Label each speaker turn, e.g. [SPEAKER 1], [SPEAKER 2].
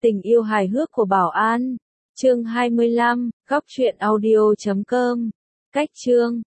[SPEAKER 1] Tình yêu hài hước của Bảo An. Chương 25, góc truyện audio.com. Cách chương